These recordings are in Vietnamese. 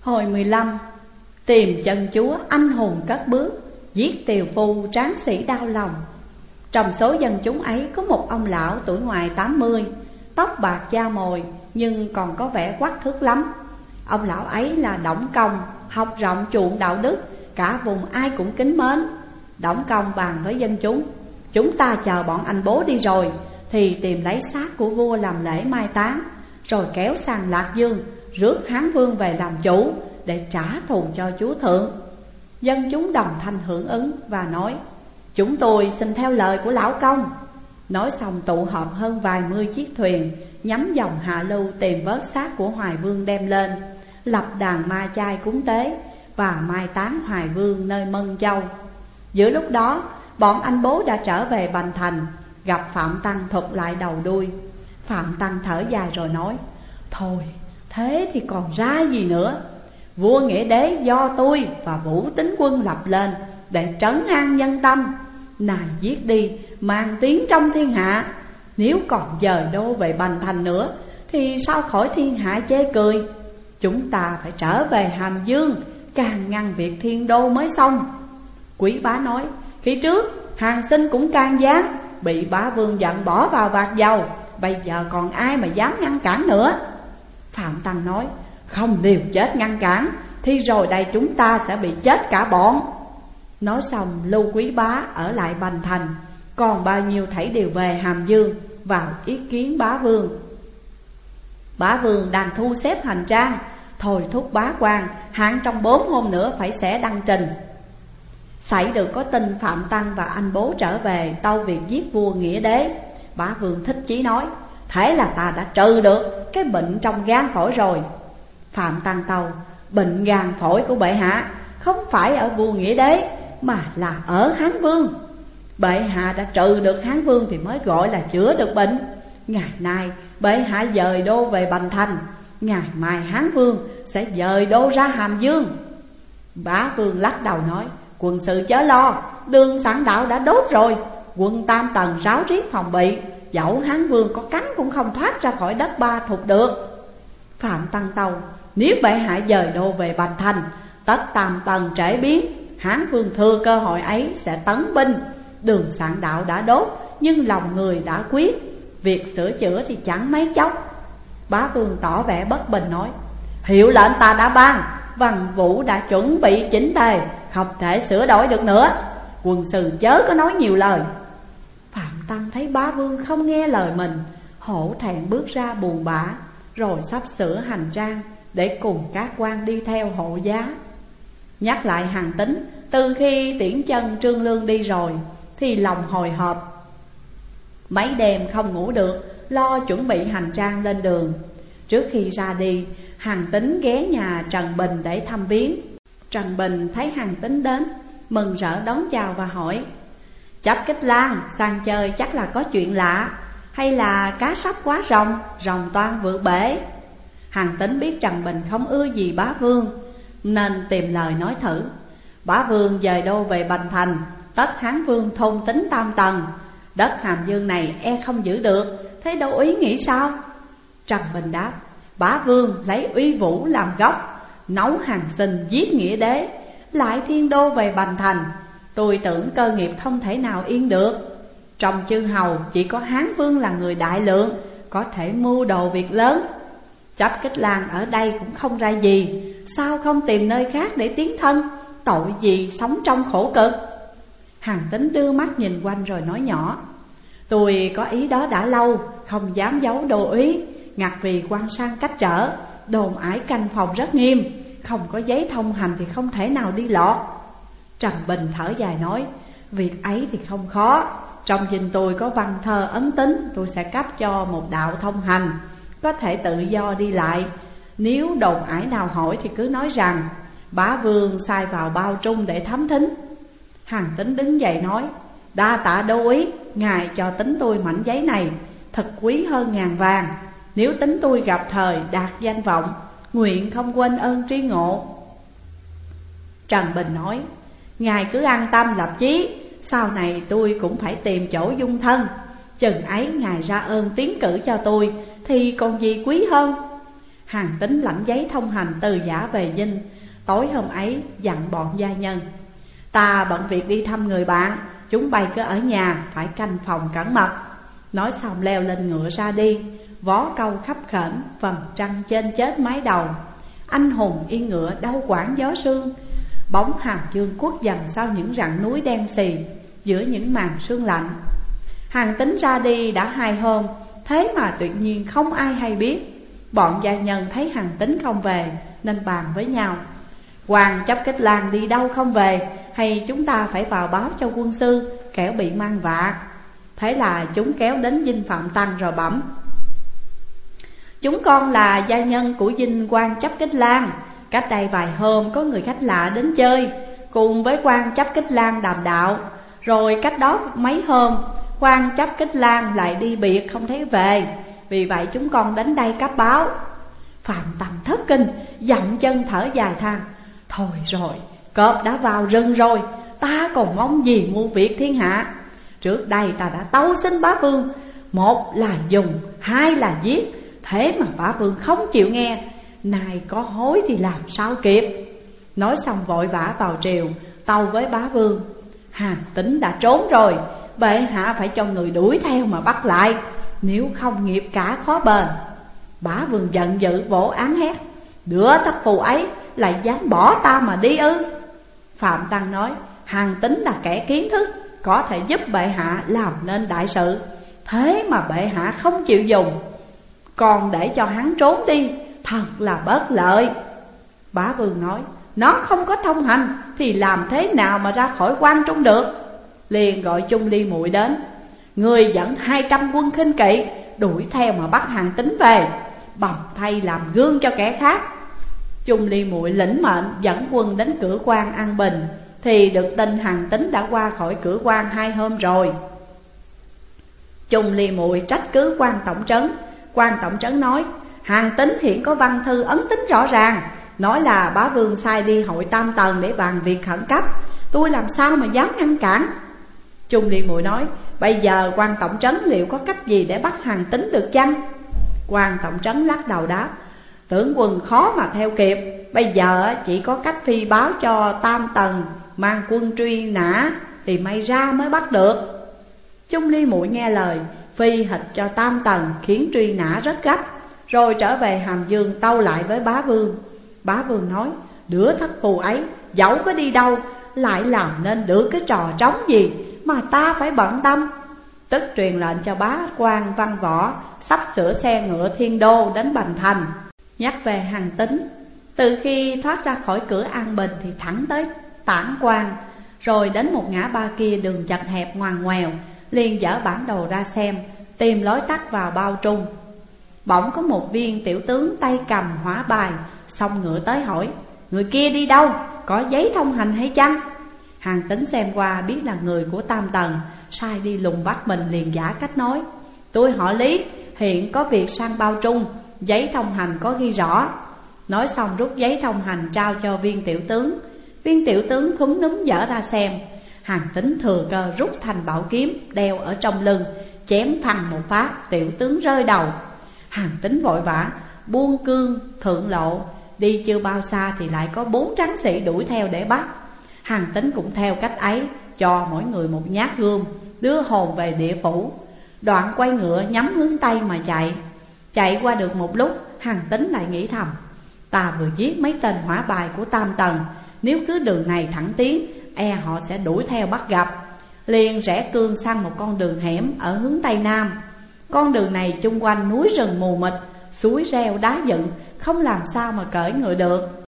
Hồi 15, tìm chân chúa anh hùng cất bước, giết tiều phu tráng sĩ đau lòng. Trong số dân chúng ấy có một ông lão tuổi ngoài 80, tóc bạc da mồi nhưng còn có vẻ quắc thước lắm. Ông lão ấy là Đổng Công, học rộng chuộng đạo đức, cả vùng ai cũng kính mến. Đổng Công bàn với dân chúng: chúng ta chờ bọn anh bố đi rồi thì tìm lấy xác của vua làm lễ mai táng, rồi kéo sang Lạc Dương rước Hán Vương về làm chủ để trả thù cho chúa thượng. Dân chúng đồng thanh hưởng ứng và nói: chúng tôi xin theo lời của lão công. Nói xong tụ họp hơn vài mươi chiếc thuyền nhắm dòng hạ lưu tìm vớt xác của Hoài Vương đem lên, lập đàn ma chay cúng tế và mai táng Hoài Vương nơi Mân Châu. Giữa lúc đó bọn anh bố đã trở về Bành Thành, gặp Phạm Tăng thuật lại đầu đuôi. Phạm Tăng thở dài rồi nói: thôi thế thì còn ra gì nữa. Vua Nghĩa Đế do tôi và Vũ Tín Quân lập lên để trấn an nhân tâm. Này giết đi, mang tiếng trong thiên hạ. Nếu còn dời đô về Bành Thành nữa thì sao khỏi thiên hạ chê cười. Chúng ta phải trở về Hàm Dương, càng ngăn việc thiên đô mới xong. Quý bá nói: khi trước Hàn Sinh cũng can gián, bị bá vương giận bỏ vào vạc dầu, bây giờ còn ai mà dám ngăn cản nữa. Phạm Tăng nói: không liều chết ngăn cản thì rồi đây chúng ta sẽ bị chết cả bọn. Nói xong Lưu Quý bá ở lại Bành Thành, còn bao nhiêu thảy đều về Hàm Dương vào ý kiến bá vương. Bá vương đang thu xếp hành trang, thôi thúc bá quan hạn trong 4 hôm nữa phải sẽ đăng trình. Xảy được có tin Phạm Tăng và anh bố trở về tâu việc giết vua Nghĩa Đế. Bá vương thích chí nói: thế là ta đã trừ được cái bệnh trong gan phổi rồi. Phạm Tăng tâu: bệnh gan phổi của bệ hạ không phải ở vua Nghĩa Đế mà là ở Hán Vương. Bệ hạ đã trừ được Hán Vương thì mới gọi là chữa được bệnh. Ngày nay bệ hạ dời đô về Bành Thành, ngày mai Hán Vương sẽ dời đô ra Hàm Dương. Bá vương lắc đầu nói: quân sự chớ lo, đường Sẵn Đạo đã đốt rồi. Quân Tam Tần ráo riết phòng bị, dẫu Hán Vương có cánh cũng không thoát ra khỏi đất Ba Thục được. Phạm Tăng tâu: nếu bệ hạ dời đô về Bành Thành, tất Tam Tần trễ biến, Hán Vương thừa cơ hội ấy sẽ tấn binh. Đường Sẵn Đạo đã đốt nhưng lòng người đã quyết, việc sửa chữa thì chẳng mấy chốc. Bá vương tỏ vẻ bất bình nói: hiệu lệnh ta đã ban, văn vũ đã chuẩn bị chỉnh tề, không thể sửa đổi được nữa. Quân sư chớ có nói nhiều lời. Phạm Tăng thấy bá vương không nghe lời mình, hổ thẹn bước ra buồn bã, rồi sắp sửa hành trang để cùng các quan đi theo hộ giá. Nhắc lại Hàn Tín từ khi tiễn chân Trương Lương đi rồi thì lòng hồi hộp, mấy đêm không ngủ được, lo chuẩn bị hành trang lên đường. Trước khi ra đi, Hàn Tín ghé nhà Trần Bình để thăm viếng. Trần Bình thấy Hàn Tín đến, mừng rỡ đón chào và hỏi: chấp Kích Lan sang chơi chắc là có chuyện lạ, hay là cá sắp quá rồng, rồng toan vượt bể? Hàn Tín biết Trần Bình không ưa gì bá vương, nên tìm lời nói thử. Bá vương dời đô về Bành Thành, tất Hán Vương thôn tính Tam Tần, đất Hàm Dương này e không giữ được, thế Đô úy nghĩ sao? Trần Bình đáp: bá vương lấy uy vũ làm gốc, nấu Hàn Sinh giết Nghĩa Đế, lại thiên đô về Bành Thành, tôi tưởng cơ nghiệp không thể nào yên được. Trong chư hầu chỉ có Hán Vương là người đại lượng, có thể mưu đồ việc lớn. Chấp Kích Lan ở đây cũng không ra gì, sao không tìm nơi khác để tiến thân, tội gì sống trong khổ cực? Hàn Tín đưa mắt nhìn quanh rồi nói nhỏ: tôi có ý đó đã lâu, không dám giấu Đô úy, ngặt vì quan sang cách trở, đồn ải canh phòng rất nghiêm, không có giấy thông hành thì không thể nào đi lọt. Trần Bình thở dài nói: việc ấy thì không khó, trong dinh tôi có văn thơ ấn tín, tôi sẽ cấp cho một đạo thông hành, có thể tự do đi lại. Nếu đồn ải nào hỏi thì cứ nói rằng bá vương sai vào bao trung để thám thính. Hàn Tín đứng dậy nói: đa tạ Đô úy, ngài cho tính tôi mảnh giấy này, thật quý hơn ngàn vàng. Nếu tính tôi gặp thời đạt danh vọng, nguyện không quên ơn tri ngộ. Trần Bình nói: ngài cứ an tâm lập chí, sau này tôi cũng phải tìm chỗ dung thân. Chừng ấy ngài ra ơn tiến cử cho tôi thì còn gì quý hơn. Hàn Tín lãnh giấy thông hành từ Giã về Dinh. Tối hôm ấy dặn bọn gia nhân: ta bận việc đi thăm người bạn, chúng bay cứ ở nhà, phải canh phòng cẩn mật. Nói xong leo lên ngựa ra đi. Vó câu khắp khểnh, vầng trăng trên chết mái đầu. Anh hùng yên ngựa đâu quản gió sương. Bóng hào dương khuất dần sau những rặng núi đen xì, giữa những màn sương lạnh. Hàn Tín ra đi đã 2 hôm, thế mà tuyệt nhiên không ai hay biết. Bọn gia nhân thấy Hàn Tín không về nên bàn với nhau: Hoàng Chấp Kích Lang đi đâu không về, hay chúng ta phải vào báo cho quân sư, kẻo bị mang vạ. Thế là chúng kéo đến dinh Phạm Tăng rồi bẩm: chúng con là gia nhân của dinh quan Chấp Kích Lang. Cách đây vài hôm có người khách lạ đến chơi, cùng với quan Chấp Kích Lang đàm đạo. Rồi cách đó mấy hôm, quan Chấp Kích Lang lại đi biệt không thấy về. Vì vậy chúng con đến đây cấp báo. Phạm Tăng thất kinh, dậm chân thở dài than: thôi rồi, cọp đã vào rừng rồi, ta còn mong gì mua việc thiên hạ. Trước đây ta đã tâu xin bá vương, một là dùng, hai là giết, thế mà bá vương không chịu nghe. Này có hối thì làm sao kịp. Nói xong vội vã vào triều, tâu với bá vương: Hàn Tín đã trốn rồi, bệ hạ phải cho người đuổi theo mà bắt lại, nếu không nghiệp cả khó bền. Bá vương giận dữ vỗ án hét: đứa thất phù ấy lại dám bỏ ta mà đi ư? Phạm Tăng nói: Hàn Tín là kẻ kiến thức, có thể giúp bệ hạ làm nên đại sự, thế mà bệ hạ không chịu dùng, còn để cho hắn trốn đi, thật là bất lợi. Bá vương nói: nó không có thông hành thì làm thế nào mà ra khỏi quan trung được. Liền gọi Chung Ly Muội đến: người dẫn 200 quân khinh kỵ đuổi theo mà bắt Hàn Tín về, bầm thay làm gương cho kẻ khác. Chung Ly Muội lĩnh mệnh dẫn quân đến cửa quan An Bình, thì được tin Hàn Tín đã qua khỏi cửa quan 2 hôm rồi. Chung Ly Muội trách cứ quan tổng trấn. Quan tổng trấn nói: Hàn Tín hiện có văn thư ấn tín rõ ràng, nói là bá vương sai đi hội Tam Tần để bàn việc khẩn cấp, tôi làm sao mà dám ngăn cản. Chung Ly Muội nói: bây giờ quan tổng trấn liệu có cách gì để bắt Hàn Tín được chăng? Quan tổng trấn lắc đầu đáp: tướng quân khó mà theo kịp, bây giờ chỉ có cách phi báo cho Tam Tần mang quân truy nã thì may ra mới bắt được. Chung Ly Muội nghe lời, phi hịch cho Tam Tần khiến truy nã rất gấp, rồi trở về Hàm Dương tâu lại với bá vương. Bá vương nói: đứa thất phù ấy dẫu có đi đâu, lại làm nên được cái trò trống gì mà ta phải bận tâm. Tức truyền lệnh cho bá quan Văn Võ sắp sửa xe ngựa Thiên Đô đến Bành Thành. Nhắc về Hàn Tín, từ khi thoát ra khỏi cửa An Bình thì thẳng tới Tản Quan, rồi đến một ngã ba kia đường chật hẹp ngoằn ngoèo, liền dở bản đồ ra xem, tìm lối tắt vào Bao Trung. Bỗng có một viên tiểu tướng tay cầm hỏa bài xông ngựa tới hỏi: người kia đi đâu, có giấy thông hành hay chăng? Hàn Tín xem qua biết là người của Tam Tần, sai đi lùng bắt mình, liền giả cách nói: tôi họ Lý, hiện có việc sang Bao Trung, giấy thông hành có ghi rõ. Nói xong rút giấy thông hành trao cho viên tiểu tướng. Viên tiểu tướng khúm núm dở ra xem. Hàn Tín thừa cơ rút thành bảo kiếm đeo ở trong lưng, chém phăng một phát, tiểu tướng rơi đầu. Hàn Tín vội vã buông cương thượng lộ, đi chưa bao xa thì lại có 4 tráng sĩ đuổi theo để bắt. Hàn Tín cũng theo cách ấy, cho mỗi người một nhát gươm, đưa hồn về địa phủ. Đoạn quay ngựa nhắm hướng Tây mà chạy. Chạy qua được một lúc, Hàn Tín lại nghĩ thầm: ta vừa giết mấy tên hỏa bài của Tam Tần, nếu cứ đường này thẳng tiến, e họ sẽ đuổi theo bắt gặp. Liền rẽ cương sang một con đường hẻm ở hướng Tây Nam. Con đường này chung quanh núi rừng mù mịt, suối reo đá dựng, không làm sao mà cởi ngựa được.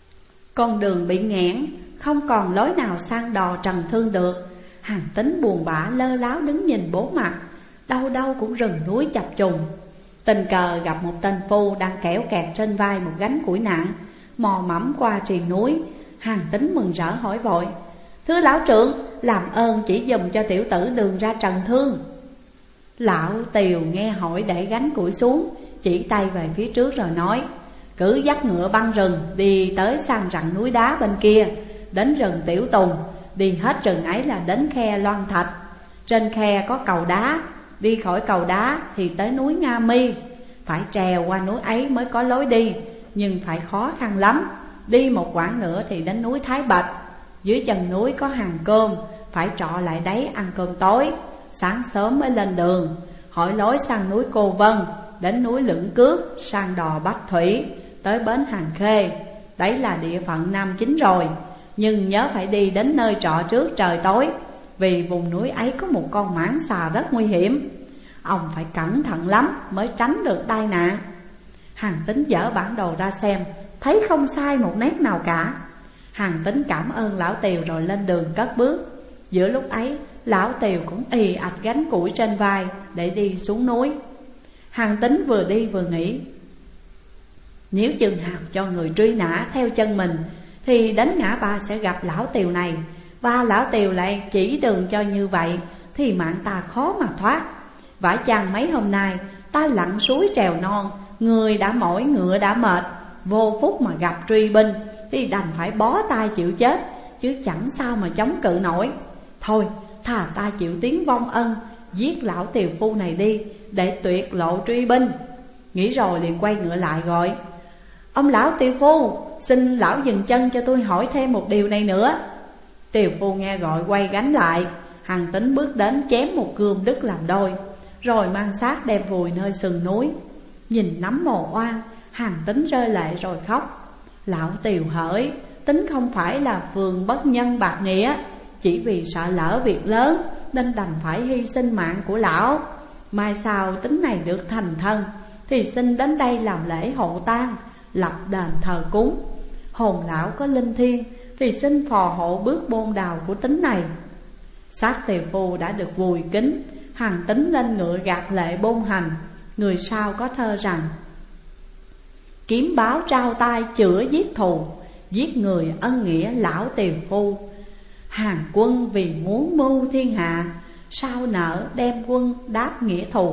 Con đường bị nghẽn, không còn lối nào sang đò trần thương được. Hàn Tín buồn bã lơ láo đứng nhìn bốn mặt, đâu đâu cũng rừng núi chập trùng. Tình cờ gặp một tên phu đang kéo kẹt trên vai một gánh củi nặng, mò mẫm qua triền núi. Hàn Tín mừng rỡ hỏi vội: thưa lão trưởng, làm ơn chỉ dùm cho tiểu tử đường ra trần thương. Lão Tiều nghe hỏi để gánh củi xuống, chỉ tay về phía trước rồi nói: cứ dắt ngựa băng rừng đi tới sang rặng núi đá bên kia, đến rừng Tiểu Tùng, đi hết rừng ấy là đến khe Loan Thạch. Trên khe có cầu đá, đi khỏi cầu đá thì tới núi Nga Mi, Phải trèo qua núi ấy mới có lối đi, nhưng phải khó khăn lắm. Đi một quãng nữa thì đến núi Thái Bạch. Dưới chân núi có hàng cơm, phải trọ lại đấy ăn cơm tối. Sáng sớm mới lên đường, hỏi lối sang núi Cô Vân, đến núi Lưỡng Cước, sang đò Bách Thủy, tới bến Hàng Khê. Đấy là địa phận Nam Chính rồi. Nhưng nhớ phải đi đến nơi trọ trước trời tối, vì vùng núi ấy có một con mãng xà rất nguy hiểm. Ông phải cẩn thận lắm mới tránh được tai nạn. Hàn Tín dở bản đồ ra xem, thấy không sai một nét nào cả. Hàn Tín cảm ơn lão Tiều rồi lên đường cất bước. Giữa lúc ấy, lão Tiều cũng ì ạch gánh củi trên vai để đi xuống núi. Hàn Tín vừa đi vừa nghĩ, nếu chừng nào cho người truy nã theo chân mình thì đến ngã ba sẽ gặp lão Tiều này, và lão Tiều lại chỉ đường cho như vậy thì mạng ta khó mà thoát. Vả chăng mấy hôm nay ta lặn suối trèo non, người đã mỏi ngựa đã mệt, vô phút mà gặp truy binh thì đành phải bó tay chịu chết, chứ chẳng sao mà chống cự nổi. Thôi thà ta chịu tiếng vong ân, giết lão tiều phu này đi, để tuyệt lộ truy binh. Nghĩ rồi liền quay ngựa lại gọi, ông lão tiều phu, xin lão dừng chân cho tôi hỏi thêm một điều này nữa. Tiều phu nghe gọi quay gánh lại. Hàn Tín bước đến chém một cương đứt làm đôi, rồi mang xác đem vùi nơi sườn núi. Nhìn nắm mồ oan, Hàn Tín rơi lệ rồi khóc. Lão Tiều hỡi, Tín không phải là phường bất nhân bạc nghĩa, chỉ vì sợ lỡ việc lớn nên đành phải hy sinh mạng của lão. Mai sau Tín này được thành thân thì xin đến đây làm lễ hộ tang, lập đền thờ cúng. Hồn lão có linh thiêng thì xin phò hộ bước bôn đào của Tín này. Xác tiều phu đã được vùi kín. Hàn Tín lên ngựa gạt lệ bôn hành. Người sau có thơ rằng, kiếm báo trao tay chữa giết thù, giết người ân nghĩa lão tiều phu. Hàn quân vì muốn mưu thiên hạ, sao nỡ đem quân đáp nghĩa thù.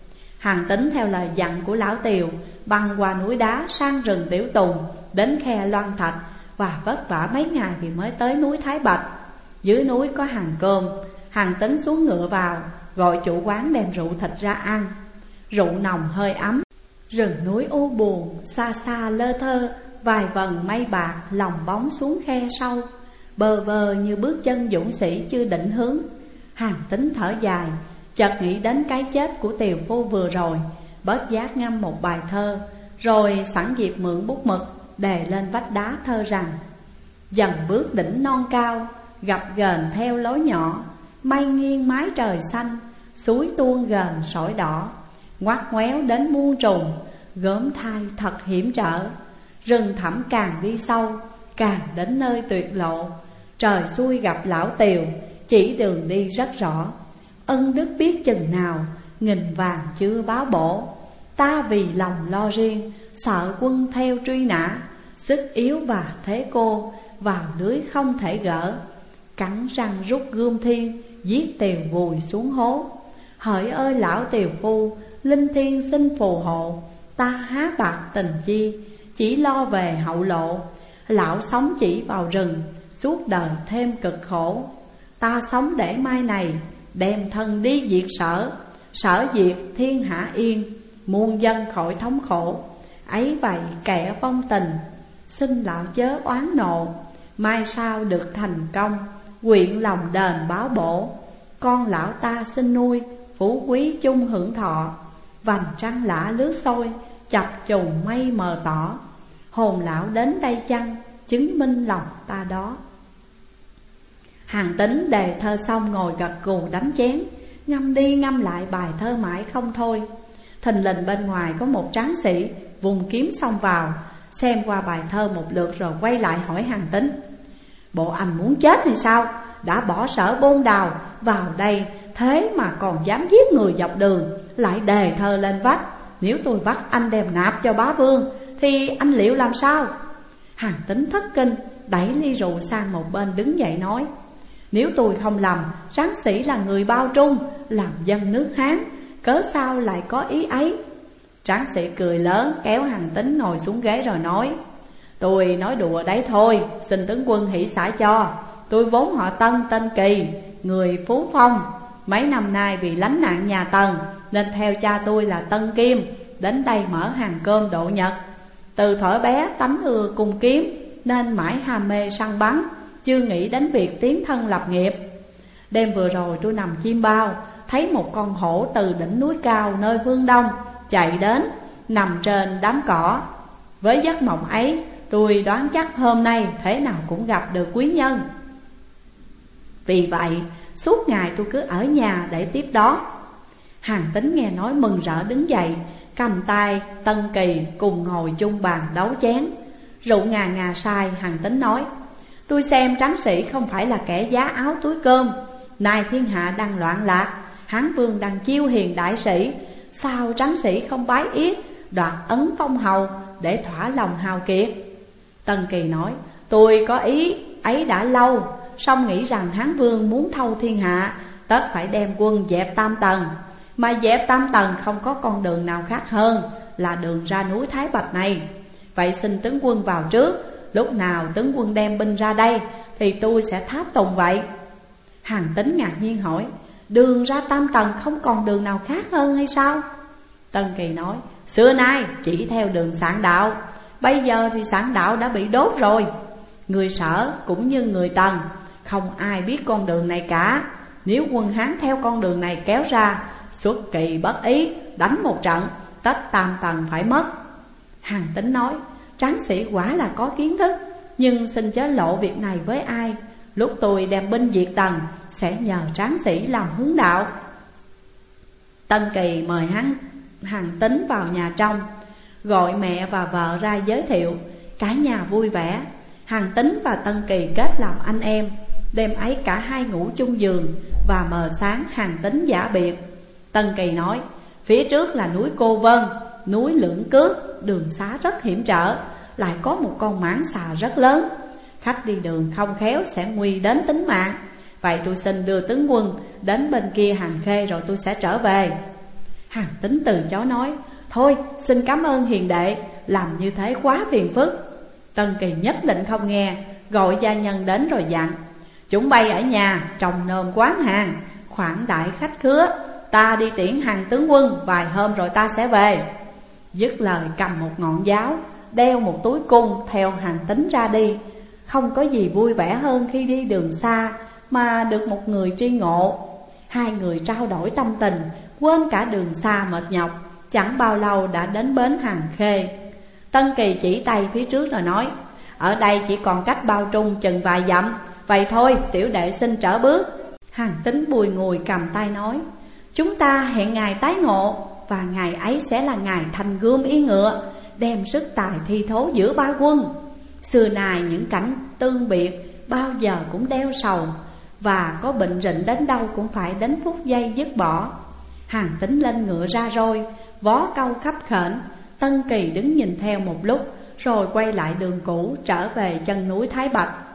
Hàn Tín theo lời dặn của lão Tiều, băng qua núi đá sang rừng Tiểu Tùng, đến khe Loan Thạch, và vất vả mấy ngày thì mới tới núi Thái Bạch. Dưới núi có hàng cơm. Hàn Tín xuống ngựa vào, gọi chủ quán đem rượu thịt ra ăn. Rượu nồng hơi ấm. Rừng núi u buồn, xa xa lơ thơ, vài vần mây bạc lòng bóng xuống khe sâu. Bơ vơ như bước chân dũng sĩ chưa định hướng. Hàn Tín thở dài, chợt nghĩ đến cái chết của tiều phu vừa rồi, bất giác ngâm một bài thơ, rồi sẵn dịp mượn bút mực đề lên vách đá thơ rằng: dần bước đỉnh non cao, gặp ghềnh theo lối nhỏ, mây nghiêng mái trời xanh, suối tuôn ghềnh sỏi đỏ. Ngoắt ngoéo đến muôn trùng, gớm thai thật hiểm trở. Rừng thẳm càng đi sâu, càng đến nơi tuyệt lộ. Trời xui gặp lão Tiều, chỉ đường đi rất rõ. Ân đức biết chừng nào, nghìn vàng chưa báo bổ. Ta vì lòng lo riêng, sợ quân theo truy nã. Sức yếu và thế cô, vào lưới không thể gỡ. Cắn răng rút gươm thiên, giết Tiều vùi xuống hố. Hỡi ơi lão tiều phu, linh thiên xin phù hộ. Ta há bạc tình chi, chỉ lo về hậu lộ. Lão sống chỉ vào rừng, suốt đời thêm cực khổ. Ta sống để mai này, đem thân đi diệt sở. Sở diệt thiên hạ yên, muôn dân khỏi thống khổ. Ấy vậy kẻ vong tình, xin lão chớ oán nộ. Mai sau được thành công, nguyện lòng đền báo bổ. Con lão ta xin nuôi, phú quý chung hưởng thọ. Vành trăng lã lướt sôi, chập trùng mây mờ tỏ. Hồn lão đến đây chăng, chứng minh lòng ta đó. Hàn Tín đề thơ xong ngồi gật gù đánh chén, ngâm đi ngâm lại bài thơ mãi không thôi. Thình lình bên ngoài có một tráng sĩ vùng kiếm xông vào, xem qua bài thơ một lượt rồi quay lại hỏi Hàn Tín: bộ anh muốn chết hay sao? Đã bỏ sở bôn đào vào đây, thế mà còn dám giết người dọc đường, lại đề thơ lên vách. Nếu tôi bắt anh đem nạp cho bá vương thì anh liệu làm sao? Hàn Tín thất kinh, đẩy ly rượu sang một bên đứng dậy nói: nếu tôi không lầm, tráng sĩ là người Bao Trung, làm dân nước Hán, cớ sao lại có ý ấy? Tráng sĩ cười lớn kéo Hàn Tín ngồi xuống ghế rồi nói: tôi nói đùa đấy thôi, xin tướng quân hỷ xả cho. Tôi vốn họ Tân tên Kỳ, người Phú Phong. Mấy năm nay vì lánh nạn nhà Tần nên theo cha tôi là Tân Kim, đến đây mở hàng cơm độ nhật. Từ thuở bé tánh ưa cung kiếm nên mãi ham mê săn bắn, chưa nghĩ đến việc tiến thân lập nghiệp. Đêm vừa rồi tôi nằm chiêm bao, thấy một con hổ từ đỉnh núi cao nơi phương đông chạy đến, nằm trên đám cỏ. Với giấc mộng ấy, tôi đoán chắc hôm nay thế nào cũng gặp được quý nhân. Vì vậy, suốt ngày tôi cứ ở nhà để tiếp đó. Hàn Tín nghe nói mừng rỡ đứng dậy, cầm tay Tân Kỳ cùng ngồi chung bàn đấu chén. Rượu ngà ngà say, Hàn Tín nói: tôi xem Tráng Sĩ không phải là kẻ giá áo túi cơm. Nay thiên hạ đang loạn lạc, Hán Vương đang chiêu hiền đại sĩ, sao Tráng Sĩ không bái yết đoạt ấn phong hầu để thỏa lòng hào kiệt? Tân Kỳ nói: tôi có ý ấy đã lâu, song nghĩ rằng Hán Vương muốn thâu thiên hạ, tất phải đem quân dẹp Tam Tần. Mà dẹp Tam Tần không có con đường nào khác hơn là đường ra núi Thái Bạch này. Vậy xin tướng quân vào trước, lúc nào tướng quân đem binh ra đây thì tôi sẽ tháp tùng vậy. Hàn Tín ngạc nhiên hỏi: đường ra Tam Tần không còn đường nào khác hơn hay sao? Tân Kỳ nói: xưa nay chỉ theo đường Sạn Đạo, bây giờ thì Sạn Đạo đã bị đốt rồi. Người Sở cũng như người Tần, không ai biết con đường này cả. Nếu quân Hán theo con đường này kéo ra, xuất kỳ bất ý đánh một trận, tất Tam Tần phải mất. Hàn Tín nói: Tráng Sĩ quả là có kiến thức, nhưng xin chớ lộ việc này với ai. Lúc tôi đem binh diệt Tần, sẽ nhờ Tráng Sĩ làm hướng đạo. Tân Kỳ mời Hàn Tín vào nhà trong, gọi mẹ và vợ ra giới thiệu. Cả nhà vui vẻ. Hàn Tín và Tân Kỳ kết làm anh em. Đêm ấy cả hai ngủ chung giường, và mờ sáng Hàn Tín giả biệt. Tân Kỳ nói: phía trước là núi Cô Vân, núi Lưỡng Cước, đường xá rất hiểm trở, lại có một con mãng xà rất lớn. Khách đi đường không khéo sẽ nguy đến tính mạng. Vậy tôi xin đưa tướng quân đến bên kia Hàn Khê rồi tôi sẽ trở về. Hàn Tín từ chối nói: thôi xin cảm ơn hiền đệ, làm như thế quá phiền phức. Tân Kỳ nhất định không nghe, gọi gia nhân đến rồi dặn: chúng bay ở nhà trồng nôm quán hàng, khoản đại khách khứa. Ta đi tiễn Hàn tướng quân vài hôm rồi ta sẽ về. Dứt lời cầm một ngọn giáo, đeo một túi cung theo Hàn Tín ra đi. Không có gì vui vẻ hơn khi đi đường xa mà được một người tri ngộ. Hai người trao đổi tâm tình, quên cả đường xa mệt nhọc. Chẳng bao lâu đã đến bến Hàn Khê. Tân Kỳ chỉ tay phía trước rồi nói: ở đây chỉ còn cách Bao Trung chừng vài dặm, vậy thôi tiểu đệ xin trở bước. Hàn Tín bùi ngùi cầm tay nói: chúng ta hẹn ngày tái ngộ, và ngày ấy sẽ là ngày thành gươm ý ngựa, đem sức tài thi thố giữa ba quân. Xưa nay những cảnh tương biệt bao giờ cũng đeo sầu, và có bệnh rịnh đến đâu cũng phải đến phút giây dứt bỏ. Hàn Tín lên ngựa ra rồi, vó câu khắp khểnh. Tân Kỳ đứng nhìn theo một lúc, rồi quay lại đường cũ trở về chân núi Thái Bạch.